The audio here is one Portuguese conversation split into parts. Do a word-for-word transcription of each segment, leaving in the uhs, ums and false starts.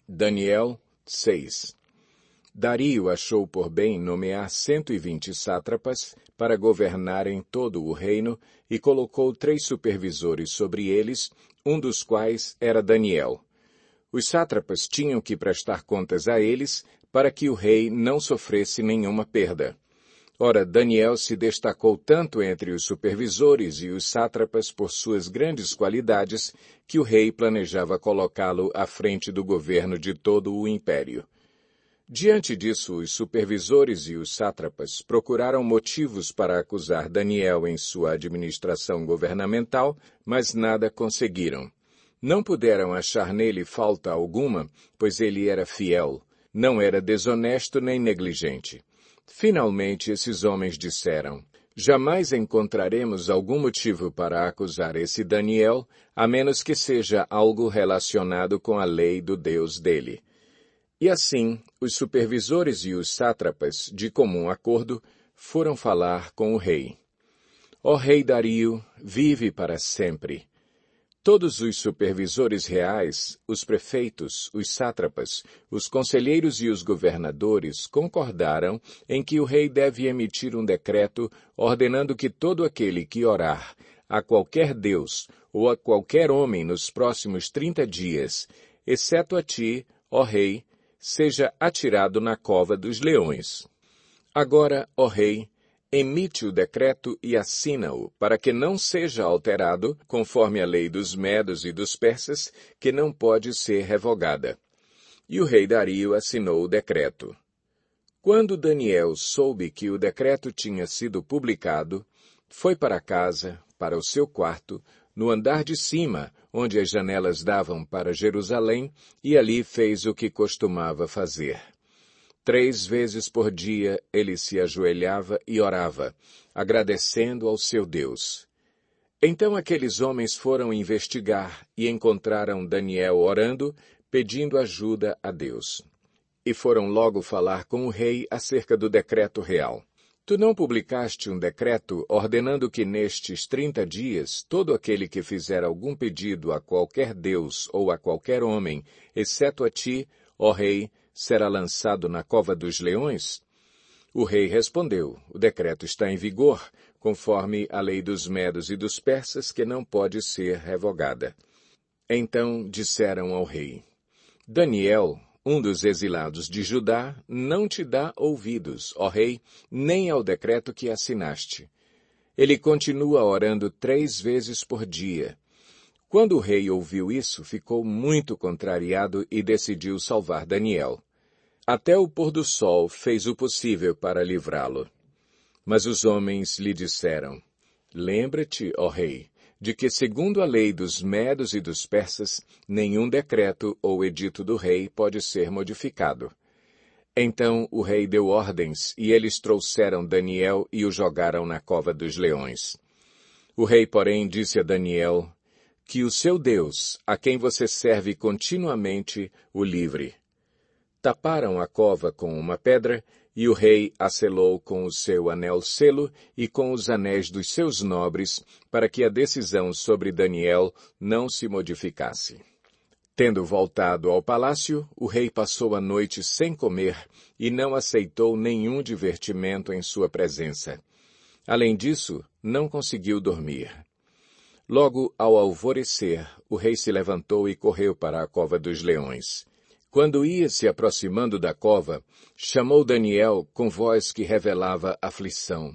Daniel seis. Dario achou por bem nomear cento e vinte sátrapas para governarem todo o reino e colocou três supervisores sobre eles, um dos quais era Daniel. Os sátrapas tinham que prestar contas a eles para que o rei não sofresse nenhuma perda. Ora, Daniel se destacou tanto entre os supervisores e os sátrapas por suas grandes qualidades que o rei planejava colocá-lo à frente do governo de todo o império. Diante disso, os supervisores e os sátrapas procuraram motivos para acusar Daniel em sua administração governamental, mas nada conseguiram. Não puderam achar nele falta alguma, pois ele era fiel, não era desonesto nem negligente. Finalmente, esses homens disseram: jamais encontraremos algum motivo para acusar esse Daniel, a menos que seja algo relacionado com a lei do Deus dele. E assim, os supervisores e os sátrapas, de comum acordo, foram falar com o rei. Ó rei Dario, vive para sempre. Todos os supervisores reais, os prefeitos, os sátrapas, os conselheiros e os governadores concordaram em que o rei deve emitir um decreto ordenando que todo aquele que orar a qualquer deus ou a qualquer homem nos próximos trinta dias, exceto a ti, ó rei, seja atirado na cova dos leões. Agora, ó rei, emite o decreto e assina-o, para que não seja alterado, conforme a lei dos medos e dos persas, que não pode ser revogada. E o rei Dario assinou o decreto. Quando Daniel soube que o decreto tinha sido publicado, foi para casa, para o seu quarto, no andar de cima, onde as janelas davam para Jerusalém, e ali fez o que costumava fazer. Três vezes por dia ele se ajoelhava e orava, agradecendo ao seu Deus. Então aqueles homens foram investigar e encontraram Daniel orando, pedindo ajuda a Deus. E foram logo falar com o rei acerca do decreto real. Tu não publicaste um decreto ordenando que nestes trinta dias todo aquele que fizer algum pedido a qualquer deus ou a qualquer homem, exceto a ti, ó rei, será lançado na cova dos leões? O rei respondeu: o decreto está em vigor, conforme a lei dos medos e dos persas, que não pode ser revogada. Então disseram ao rei: Daniel, um dos exilados de Judá, não te dá ouvidos, ó rei, nem ao decreto que assinaste. Ele continua orando três vezes por dia. Quando o rei ouviu isso, ficou muito contrariado e decidiu salvar Daniel. Até o pôr do sol fez o possível para livrá-lo. Mas os homens lhe disseram: lembra-te, ó rei, de que, segundo a lei dos medos e dos persas, nenhum decreto ou edito do rei pode ser modificado. Então o rei deu ordens, e eles trouxeram Daniel e o jogaram na cova dos leões. O rei, porém, disse a Daniel: que o seu Deus, a quem você serve continuamente, o livre. Taparam a cova com uma pedra, e o rei a selou com o seu anel-selo e com os anéis dos seus nobres, para que a decisão sobre Daniel não se modificasse. Tendo voltado ao palácio, o rei passou a noite sem comer e não aceitou nenhum divertimento em sua presença. Além disso, não conseguiu dormir. Logo ao alvorecer, o rei se levantou e correu para a cova dos leões. Quando ia se aproximando da cova, chamou Daniel com voz que revelava aflição.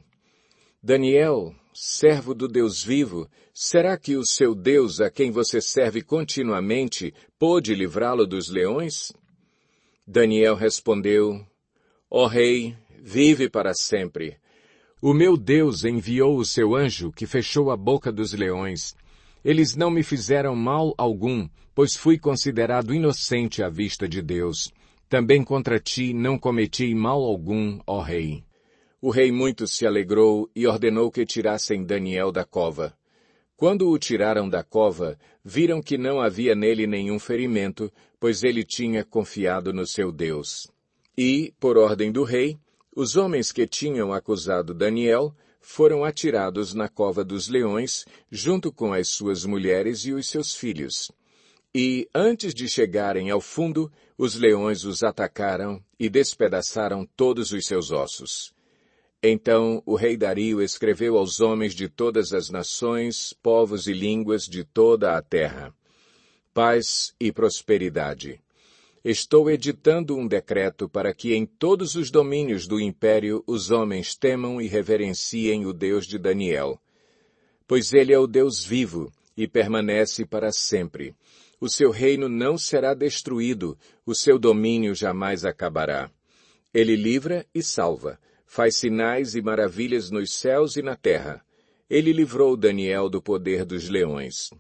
Daniel, servo do Deus vivo, será que o seu Deus, a quem você serve continuamente, pôde livrá-lo dos leões? Daniel respondeu: ó rei, vive para sempre. O meu Deus enviou o seu anjo que fechou a boca dos leões. Eles não me fizeram mal algum, pois fui considerado inocente à vista de Deus. Também contra ti não cometi mal algum, ó rei. O rei muito se alegrou e ordenou que tirassem Daniel da cova. Quando o tiraram da cova, viram que não havia nele nenhum ferimento, pois ele tinha confiado no seu Deus. E, por ordem do rei, os homens que tinham acusado Daniel foram atirados na cova dos leões, junto com as suas mulheres e os seus filhos. E, antes de chegarem ao fundo, os leões os atacaram e despedaçaram todos os seus ossos. Então o rei Dario escreveu aos homens de todas as nações, povos e línguas de toda a terra: paz e prosperidade. Estou editando um decreto para que em todos os domínios do império os homens temam e reverenciem o Deus de Daniel. Pois ele é o Deus vivo e permanece para sempre. O seu reino não será destruído, o seu domínio jamais acabará. Ele livra e salva, faz sinais e maravilhas nos céus e na terra. Ele livrou Daniel do poder dos leões.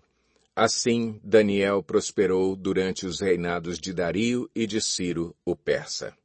Assim, Daniel prosperou durante os reinados de Dario e de Ciro, o persa.